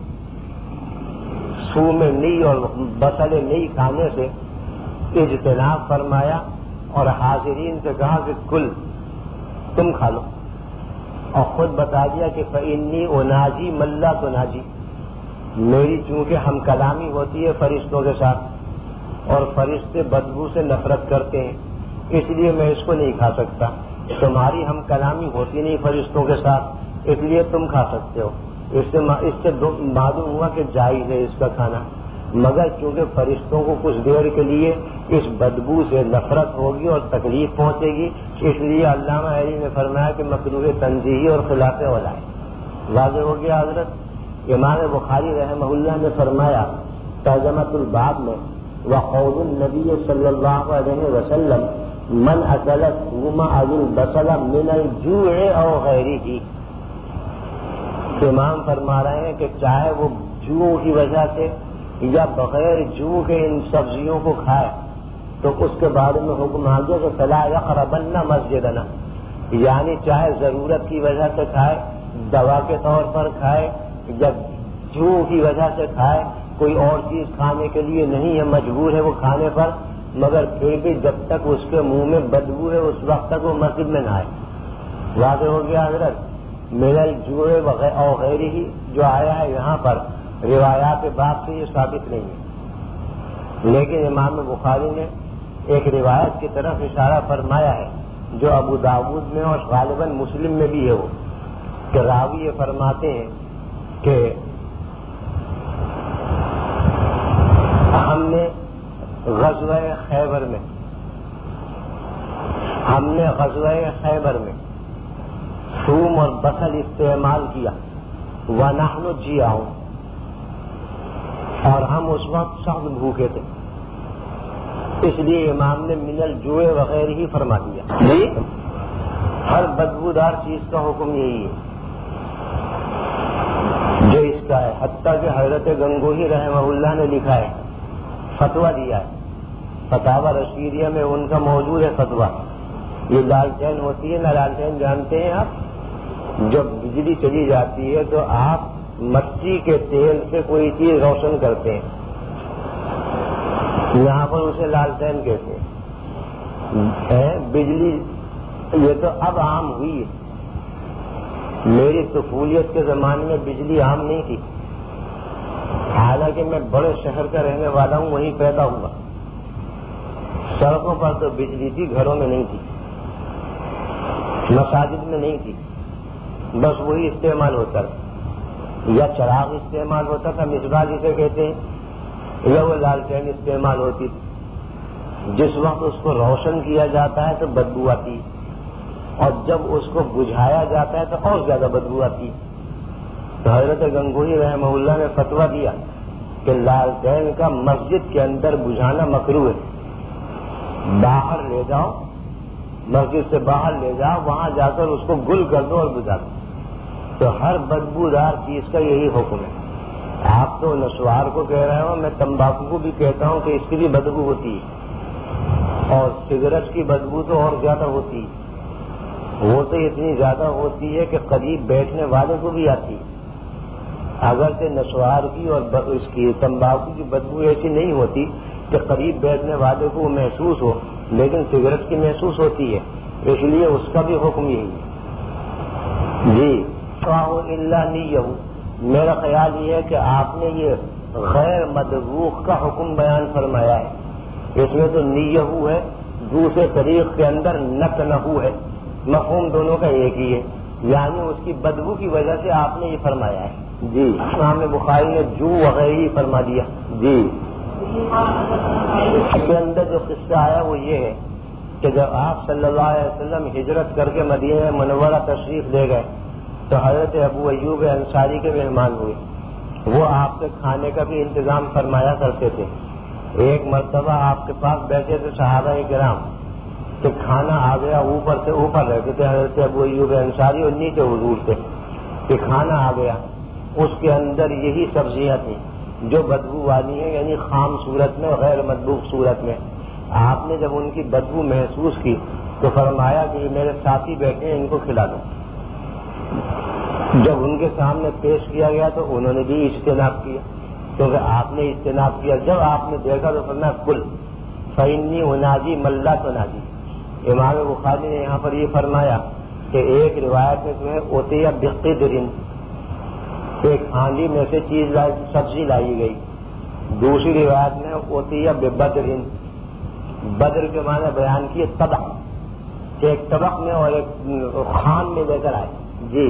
ثوم نی اور بصل نی کھانے سے اجتناب فرمایا اور حاضرین سے کہا کہ کل تم کھا لو، اور خود بتا دیا کہ فإنی اناجی من لا تناجی، میری چونکہ ہم کلامی ہوتی ہے فرشتوں کے ساتھ اور فرشتے بدبو سے نفرت کرتے ہیں، اس لیے میں اس کو نہیں کھا سکتا۔ تمہاری ہم کلامی ہوتی نہیں فرشتوں کے ساتھ، اس لیے تم کھا سکتے ہو۔ اس سے اس سے معلوم ہوا کہ جائز ہے اس کا کھانا، مگر چونکہ فرشتوں کو کچھ دیر کے لیے اس بدبو سے نفرت ہوگی اور تکلیف پہنچے گی، اس لیے علامہ علی نے فرمایا کہ مکروہ تنزیہی اور خلاف اولا ہے۔ واضح ہو گیا حضرت۔ امام بخاری رحمہ اللہ نے فرمایا ترجمۃ الباب میں وقول النبی صلی اللہ علیہ وسلم من اکل الثوم او البصل من الجوع او غیرہ، امام فرما رہے ہیں کہ چاہے وہ جو کی وجہ سے یا بغیر جو کے ان سبزیوں کو کھائے تو اس کے بارے میں حکم آ گیا کہ فلا یقربن مسجدنا، یعنی چاہے ضرورت کی وجہ سے کھائے، دوا کے طور پر کھائے یا جو کی وجہ سے کھائے، کوئی اور چیز کھانے کے لیے نہیں ہے، مجبور ہے وہ کھانے پر، مگر پھر بھی جب تک اس کے منہ میں بدبو ہے اس وقت تک وہ مسجد میں نہ آئے۔ واضح ہو گیا حضرت۔ میرا جوئے اور غیر ہی جو آیا ہے یہاں پر روایات باب سے یہ ثابت نہیں ہے، لیکن امام بخاری نے ایک روایت کی طرف اشارہ فرمایا ہے جو ابو داود میں اور غالباً مسلم میں بھی ہے، وہ کہ راوی یہ فرماتے ہیں کہ ہم نے غزوہ خیبر میں ہم نے غزوہ خیبر میں ثوم اور بصل استعمال کیا، وَنَحْنُ جِيَعُونَ، اور ہم اس وقت سخت بھوکے تھے، اس لیے امام نے من الجوع وغیرہ ہی فرما دیا. جی ہر بدبودار چیز کا حکم یہی ہے جو اس کا ہے. حتیٰ کہ حضرت گنگوہی رحمہ اللہ نے لکھا ہے، فتویٰ دیا ہے، فتاوی رشیدیہ میں ان کا موجود ہے فتویٰ. یہ لالٹین ہوتی ہے نا، لالٹین جانتے ہیں آپ؟ جب بجلی چلی جاتی ہے تو آپ مچھی کے تیل سے کوئی چیز روشن کرتے ہیں، یہاں پر اسے لالٹین کہتے ہیں. بجلی یہ تو اب عام ہوئی ہے، میری طفولیت کے زمانے میں بجلی عام نہیں تھی، حالانکہ میں بڑے شہر کا رہنے والا ہوں، وہیں پیدا ہوا. سڑکوں پر تو بجلی تھی، گھروں میں نہیں تھی، مساجد میں نہیں تھی، بس وہی استعمال ہوتا تھا. یا چراغ استعمال ہوتا تھا، مصباح جسے کہتے ہیں، یا وہ لالٹین استعمال ہوتی تھی. جس وقت اس کو روشن کیا جاتا ہے تو بدبو آتی ہے، اور جب اس کو بجھایا جاتا ہے تو اور زیادہ بدبو آتی ہے. تو حضرت گنگوہی رحمہ اللہ نے فتویٰ دیا کہ لالٹین کا مسجد کے اندر بجھانا مکروہ ہے. باہر لے جاؤ، مسجد سے باہر لے جاؤ، وہاں جا کر اس کو گل کر دو اور بجھا دو. تو ہر بدبودار چیز کا یہی حکم ہے. آپ تو نسوار کو کہہ رہے ہو، میں تمباکو کو بھی کہتا ہوں کہ اس کی بھی بدبو ہوتی ہے، اور سگریٹ کی بدبو تو اور زیادہ ہوتی ہے. وہ تو اتنی زیادہ ہوتی ہے کہ قریب بیٹھنے والے کو بھی آتی ہے. اگرچہ نسوار کی اور اس کی تمباکو کی بدبو ایسی نہیں ہوتی کہ قریب بیٹھنے والے کو وہ محسوس ہو، لیکن سگریٹ کی محسوس ہوتی ہے، اس لیے اس کا بھی حکم یہی ہے. جی اللہ نیہ، میرا خیال یہ ہے کہ آپ نے یہ غیر مدبوغ کا حکم بیان فرمایا ہے. اس میں تو نیہ ہے، دوسرے طریق کے اندر نتنہو ہے، مفہوم دونوں کا ایک ہی ہے، یعنی اس کی بدبو کی وجہ سے آپ نے یہ فرمایا ہے. جی امام بخاری نے جو وغیرہ ہی فرما دیا. جی اس کے اندر جو قصہ آیا وہ یہ ہے کہ جب آپ صلی اللہ علیہ وسلم ہجرت کر کے مدینہ منورہ تشریف لے گئے تو حضرت ابو ایوب انصاری کے مہمان ہوئے. وہ آپ کے کھانے کا بھی انتظام فرمایا کرتے تھے. ایک مرتبہ آپ کے پاس بیٹھے تھے صحابہ کرام کہ کھانا آ گیا، اوپر سے اوپر رہتے تھے حضرت ابو ایوب انصاری اور نیچے حضور تھے کہ کھانا آ گیا. اس کے اندر یہی سبزیاں تھیں جو بدبو والی ہیں، یعنی خام صورت میں، غیر مدبوغ صورت میں. آپ نے جب ان کی بدبو محسوس کی تو فرمایا کہ یہ میرے ساتھی بیٹھے ہیں، ان کو کھلا دو. جب ان کے سامنے پیش کیا گیا تو انہوں نے بھی اجتناب کیا، کیونکہ آپ نے اجتناب کیا. جب آپ نے دیکھا تو فرمایا کل فإنی اناجی ملا تناجی. امام بخاری نے یہاں پر یہ فرمایا کہ ایک روایت میں تمہیں اوتیا بقدر، ایک ہانڈی میں سے چیز لائی، سبزی لائی گئی. دوسری روایت میں اوتیا ببدر، بدر کے معنی بیان کیے طبق، ایک طبق میں اور ایک خان میں لے کر آئے. جی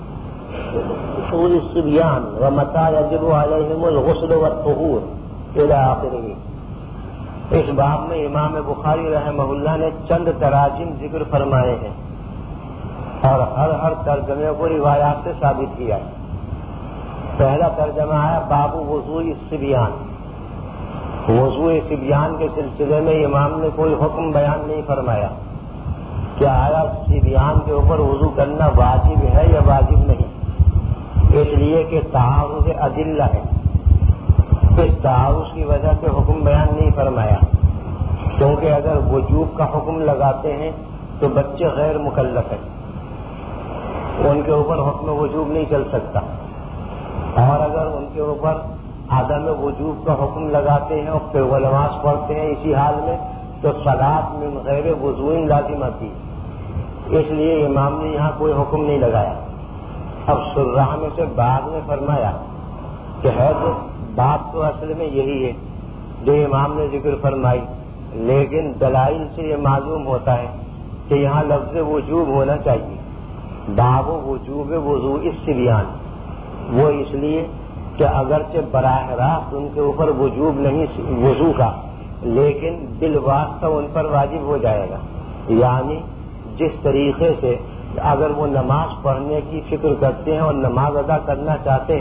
الصبیان ومتى يجب عليهم الغسل والطهور الى آخره. اس باب میں امام بخاری رحمہ اللہ نے چند تراجم ذکر فرمائے ہیں اور ہر ہر ترجمے کو روایات سے ثابت کیا ہے. پہلا ترجمہ ہے باب وضوء الصبیان. وضوء صبیان کے سلسلے میں امام نے کوئی حکم بیان نہیں فرمایا کہ آیا صبیان کے اوپر وضو کرنا واجب ہے یا واجب نہیں، اس لیے کہ تعارض ادلہ ہے. اس تعارض کی وجہ سے حکم بیان نہیں فرمایا، کیونکہ اگر وجوب کا حکم لگاتے ہیں تو بچے غیر مکلف ہیں، ان کے اوپر حکم وجوب نہیں چل سکتا. اور اگر ان کے اوپر عدم وجوب کا حکم لگاتے ہیں اور پھر وہ نماز پڑھتے ہیں اسی حال میں تو صلاۃ من غیر وضوء لازم آتی ہے. اس لیے امام نے یہاں کوئی حکم نہیں لگایا. اب شراح میں سے بعد میں فرمایا کہ ہے تو بات تو اصل میں یہی ہے جو امام نے ذکر فرمائی، لیکن دلائل سے یہ معلوم ہوتا ہے کہ یہاں لفظ وجوب ہونا چاہیے. باب وجوب وضوء الصبیان، وہ اس لیے کہ اگرچہ براہ راست ان کے اوپر وجوب نہیں وضو کا، لیکن بالواسطہ ان پر واجب ہو جائے گا. یعنی جس طریقے سے اگر وہ نماز پڑھنے کی فکر کرتے ہیں اور نماز ادا کرنا چاہتے ہیں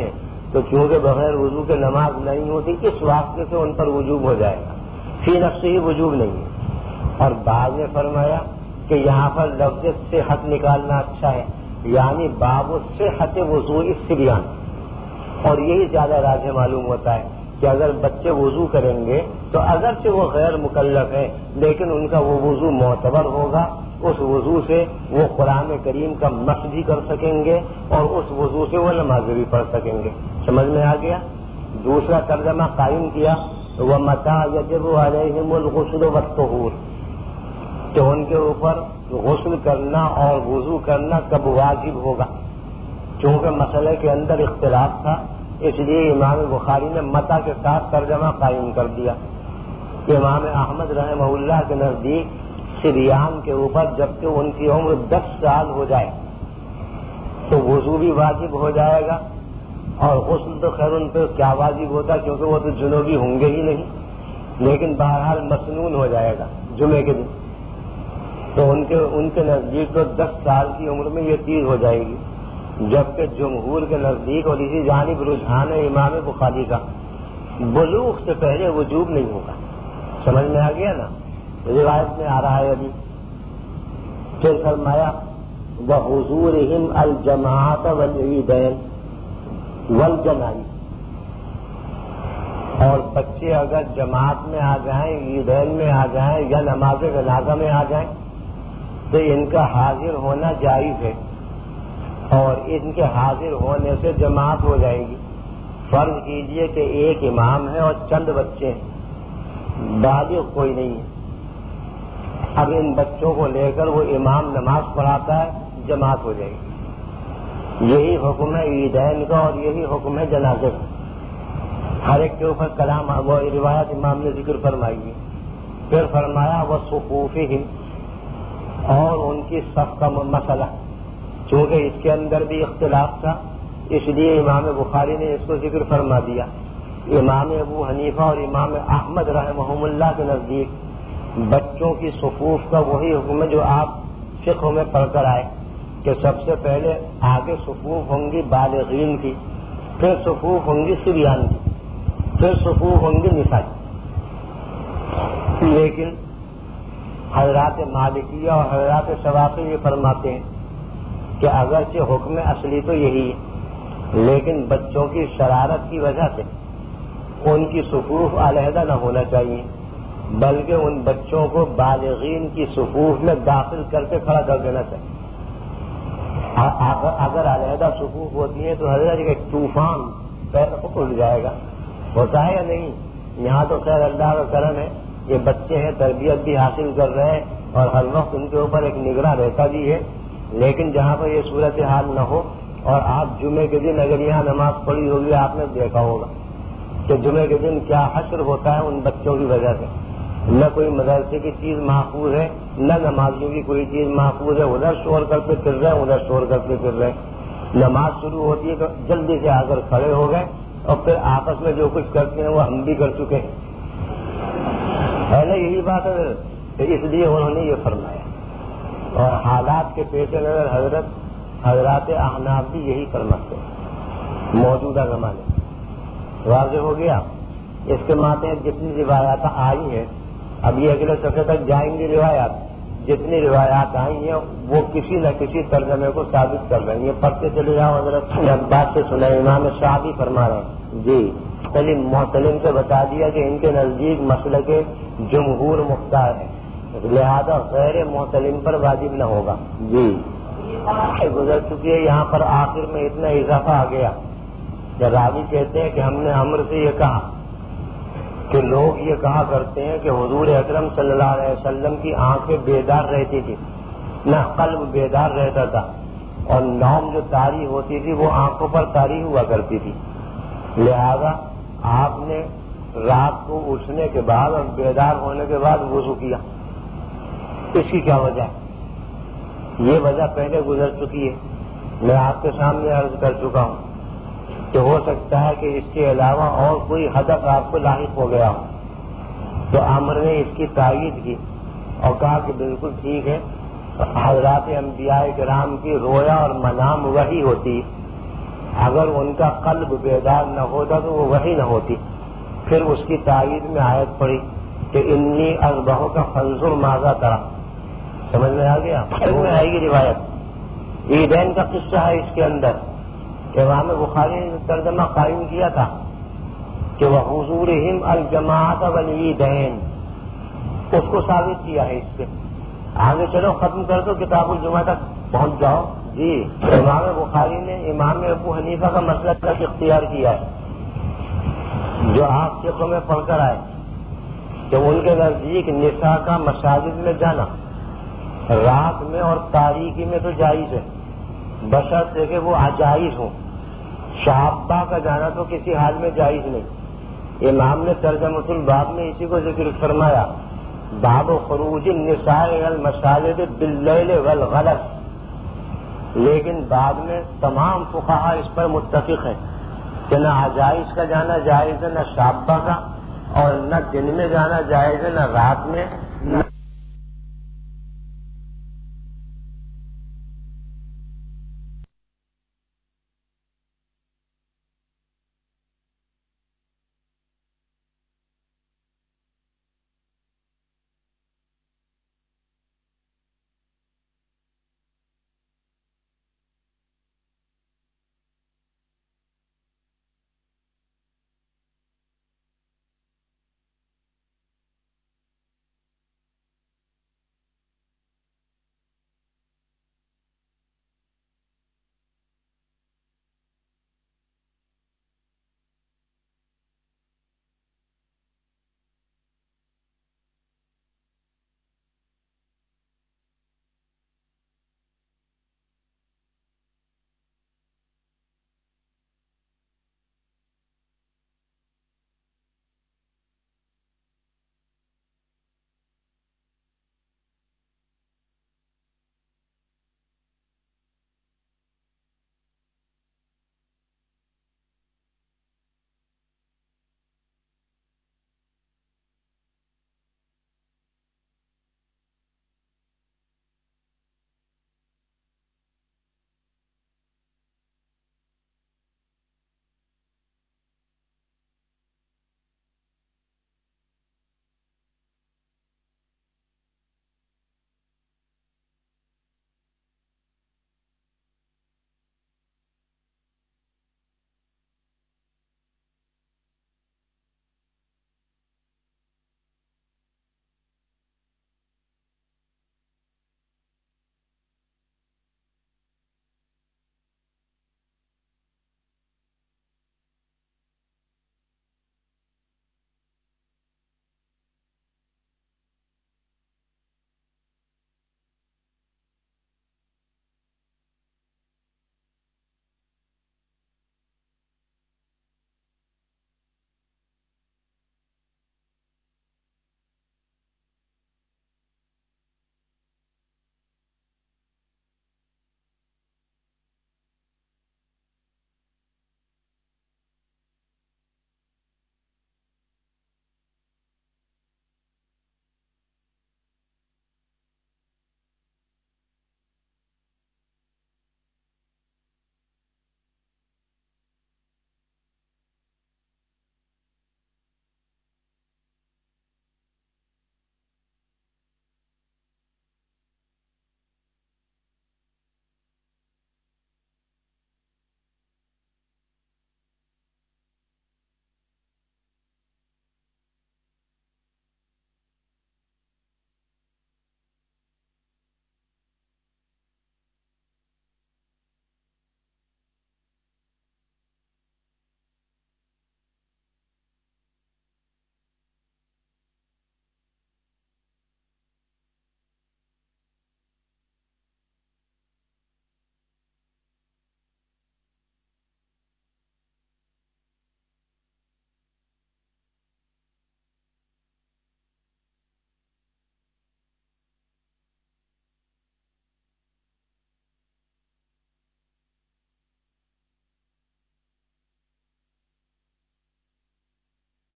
تو چونکہ بغیر وضو کے نماز نہیں ہوتی اس واسطے سے ان پر وجوب ہو جائے گا، فی نفس ہی وجوب نہیں ہے۔ اور بعض نے فرمایا کہ یہاں پر لفظ صحت نکالنا اچھا ہے، یعنی باب صحت وضوء الصبیان، اور یہی زیادہ راجح معلوم ہوتا ہے کہ اگر بچے وضو کریں گے تو اگرچہ وہ غیر مکلف ہیں لیکن ان کا وہ وضو معتبر ہوگا، اس وضو سے وہ قرآن کریم کا مس بھی کر سکیں گے اور اس وضو سے وہ نمازیں بھی پڑھ سکیں گے۔ سمجھ میں آ گیا؟ دوسرا ترجمہ قائم کیا وَمَتَىٰ يَجِبُ عَلَيْهِمُ الْغُسْلُ وَالطُّهُورُ، کہ ان کے اوپر غسل کرنا اور وضو کرنا کب واجب ہوگا۔ چونکہ مسئلے کے اندر اختلاف تھا اس لیے امام بخاری نے متا کے ساتھ ترجمہ قائم کر دیا کہ امام احمد رحمہ اللہ کے نزدیک صبیان کے اوپر جبکہ ان کی عمر دس سال ہو جائے تو وضو بھی واجب ہو جائے گا، اور غسل تو خیر ان پہ کیا واجب ہوتا کیونکہ وہ تو جنوبی ہوں گے ہی نہیں، لیکن بہرحال مسنون ہو جائے گا جمعے کے دن، تو ان کے ان کے نزدیک تو دس سال کی عمر میں یہ چیز ہو جائے گی، جبکہ جمہور کے نزدیک اور اسی جانب رجحان ہے امام بخاری کا بلوغ سے پہلے وجوب نہیں ہوگا۔ سمجھ میں آ گیا نا؟ روایت میں آ رہا ہے ابھی پھر فرمایا وحضورہم الجماعۃ والعیدین والجنائز، اور بچے اگر جماعت میں آ جائیں، عیدین میں آ جائیں یا نماز جنازہ میں آ جائیں تو ان کا حاضر ہونا جائز ہے، اور ان کے حاضر ہونے سے جماعت ہو جائے گی۔ فرض کیجئے کہ ایک امام ہے اور چند بچے ہیں، بالغ کوئی نہیں ہے، اب ان بچوں کو لے کر وہ امام نماز پڑھاتا ہے، جماعت ہو جائے گی۔ یہی حکم ہے عیدین کا اور یہی حکم ہے جنازے کا، ہر ایک کے اوپر کلام وہ روایت امام نے ذکر فرمائی ہے۔ پھر فرمایا وہ صفوفہم، اور ان کی صف کا مسئلہ، چونکہ اس کے اندر بھی اختلاف تھا اس لیے امام بخاری نے اس کو ذکر فرما دیا۔ امام ابو حنیفہ اور امام احمد رحمہم اللہ کے نزدیک بچوں کی صفوف کا وہی حکم ہے جو آپ فقہ میں پڑھ کر آئے کہ سب سے پہلے آگے صفوف ہوں گی بالغین کی، پھر صفوف ہوں گی صبیان کی، پھر صفوف ہوں گی نساء۔ لیکن حضرات مالکیہ اور حضرات شوافی یہ فرماتے ہیں کہ اگرچہ حکم اصلی تو یہی ہے لیکن بچوں کی شرارت کی وجہ سے ان کی صفوف علیحدہ نہ ہونا چاہیے، بلکہ ان بچوں کو بالغین کی صفوف میں داخل کر کے کھڑا کر دینا چاہیے۔ اگر علیحدہ صفوف ہوتی ہیں تو حضرت ایک طوفان پیر کو اٹھ جائے گا، ہوتا ہے یا نہیں؟ یہاں تو خیر اللہ کا کرم ہے، یہ بچے ہیں تربیت بھی حاصل کر رہے ہیں اور ہر وقت ان کے اوپر ایک نگراں رہتا بھی ہے، لیکن جہاں پر یہ صورتحال نہ ہو اور آپ جمعے کے دن اگر یہاں نماز پڑھی ہوگی آپ نے دیکھا ہوگا کہ جمعے کے دن کیا حشر ہوتا ہے ان بچوں کی وجہ سے، نہ کوئی مدرسے کی چیز محفوظ ہے نہ نمازیوں کی کوئی چیز محفوظ ہے، ادھر شور کرتے پھر رہے ہیں ادھر شور کرتے پھر رہے ہیں۔ نماز شروع ہوتی ہے تو جلدی سے آ کر کھڑے ہو گئے اور پھر آپس میں جو کچھ کرتے ہیں وہ ہم بھی کر چکے ہیں، ہے نا؟ یہی بات ہے، تو اس لیے انہوں نے یہ فرمایا، اور حالات کے پیش نظر حضرت حضرات احناف بھی یہی فرماتے ہیں موجودہ زمانے میں۔ واضح ہو گیا؟ اس کے ماتحت جتنی روایات آئی ہیں، اب یہ اگلے صفحے تک جائیں گی روایات، جتنی روایات آئی ہیں وہ کسی نہ کسی ترجمے کو ثابت کر رہی ہیں۔ پڑھتے چلے جاؤ حضرت بات سے سنا، امام شافعی فرما رہے ہیں جی سلیم محتلم سے بتا دیا کہ ان کے نزدیک مسلک جمہور مختار ہے، لہذا غیر محتلم پر واجب نہ ہوگا۔ جی گزر چکی ہے، یہاں پر آخر میں اتنا اضافہ آ گیا کہ راوی کہتے ہیں کہ ہم نے عمر سے یہ کہا کہ لوگ یہ کہا کرتے ہیں کہ حضور اکرم صلی اللہ علیہ وسلم کی آنکھیں بیدار رہتی تھی، نہ قلب بیدار رہتا تھا، اور نوم جو طاری ہوتی تھی وہ آنکھوں پر طاری ہوا کرتی تھی، لہذا آپ نے رات کو اٹھنے کے بعد اور بیدار ہونے کے بعد وضو کیا۔ اس کی کیا وجہ ہے؟ یہ وجہ پہلے گزر چکی ہے، میں آپ کے سامنے عرض کر چکا ہوں کہ ہو سکتا ہے کہ اس کے علاوہ اور کوئی ہدف آپ کو لاحق ہو گیا ہو، تو عامر نے اس کی تائید کی اور کہا کہ بالکل ٹھیک ہے، حضرات انبیاء کرام کی رویا اور منام وحی ہوتی ہے، اگر ان کا قلب بیدار نہ ہوتا تو وہ وحی نہ ہوتی. پھر اس کی تائید میں آیت پڑی کہ انی اذبحو کا فانظر ماذا ترى. سمجھ میں آ گیا؟ پھر میں آئے گی روایت. عیدین کا قصہ ہے اس کے اندر. امام بخاری نے ترجمہ قائم کیا تھا کہ وحضورہم الجماعۃ والعیدین، اس کو ثابت کیا ہے اس سے. آگے چلو ختم کر دو کتاب الجمعہ تک پہنچ جاؤ. جی امام بخاری نے امام ابو حنیفہ کا مسئلہ تک اختیار کیا ہے جو آپ فقہ میں پڑھ کر آئے کہ ان کے نزدیک نساء کا مساجد میں جانا رات میں اور تاریکی میں تو جائز ہے، بشرطے کہ وہ اجائز ہوں. شابہ کا جانا تو کسی حال میں جائز نہیں. امام نے ترجمۃ الباب میں اسی کو ذکر فرمایا، باب خروج النساء الى المساجد باللیل والغلس. لیکن بعد میں تمام فقہا اس پر متفق ہیں کہ نہ اجائز کا جانا جائز ہے، نہ شابہ کا، اور نہ دن میں جانا جائز ہے، نہ رات میں.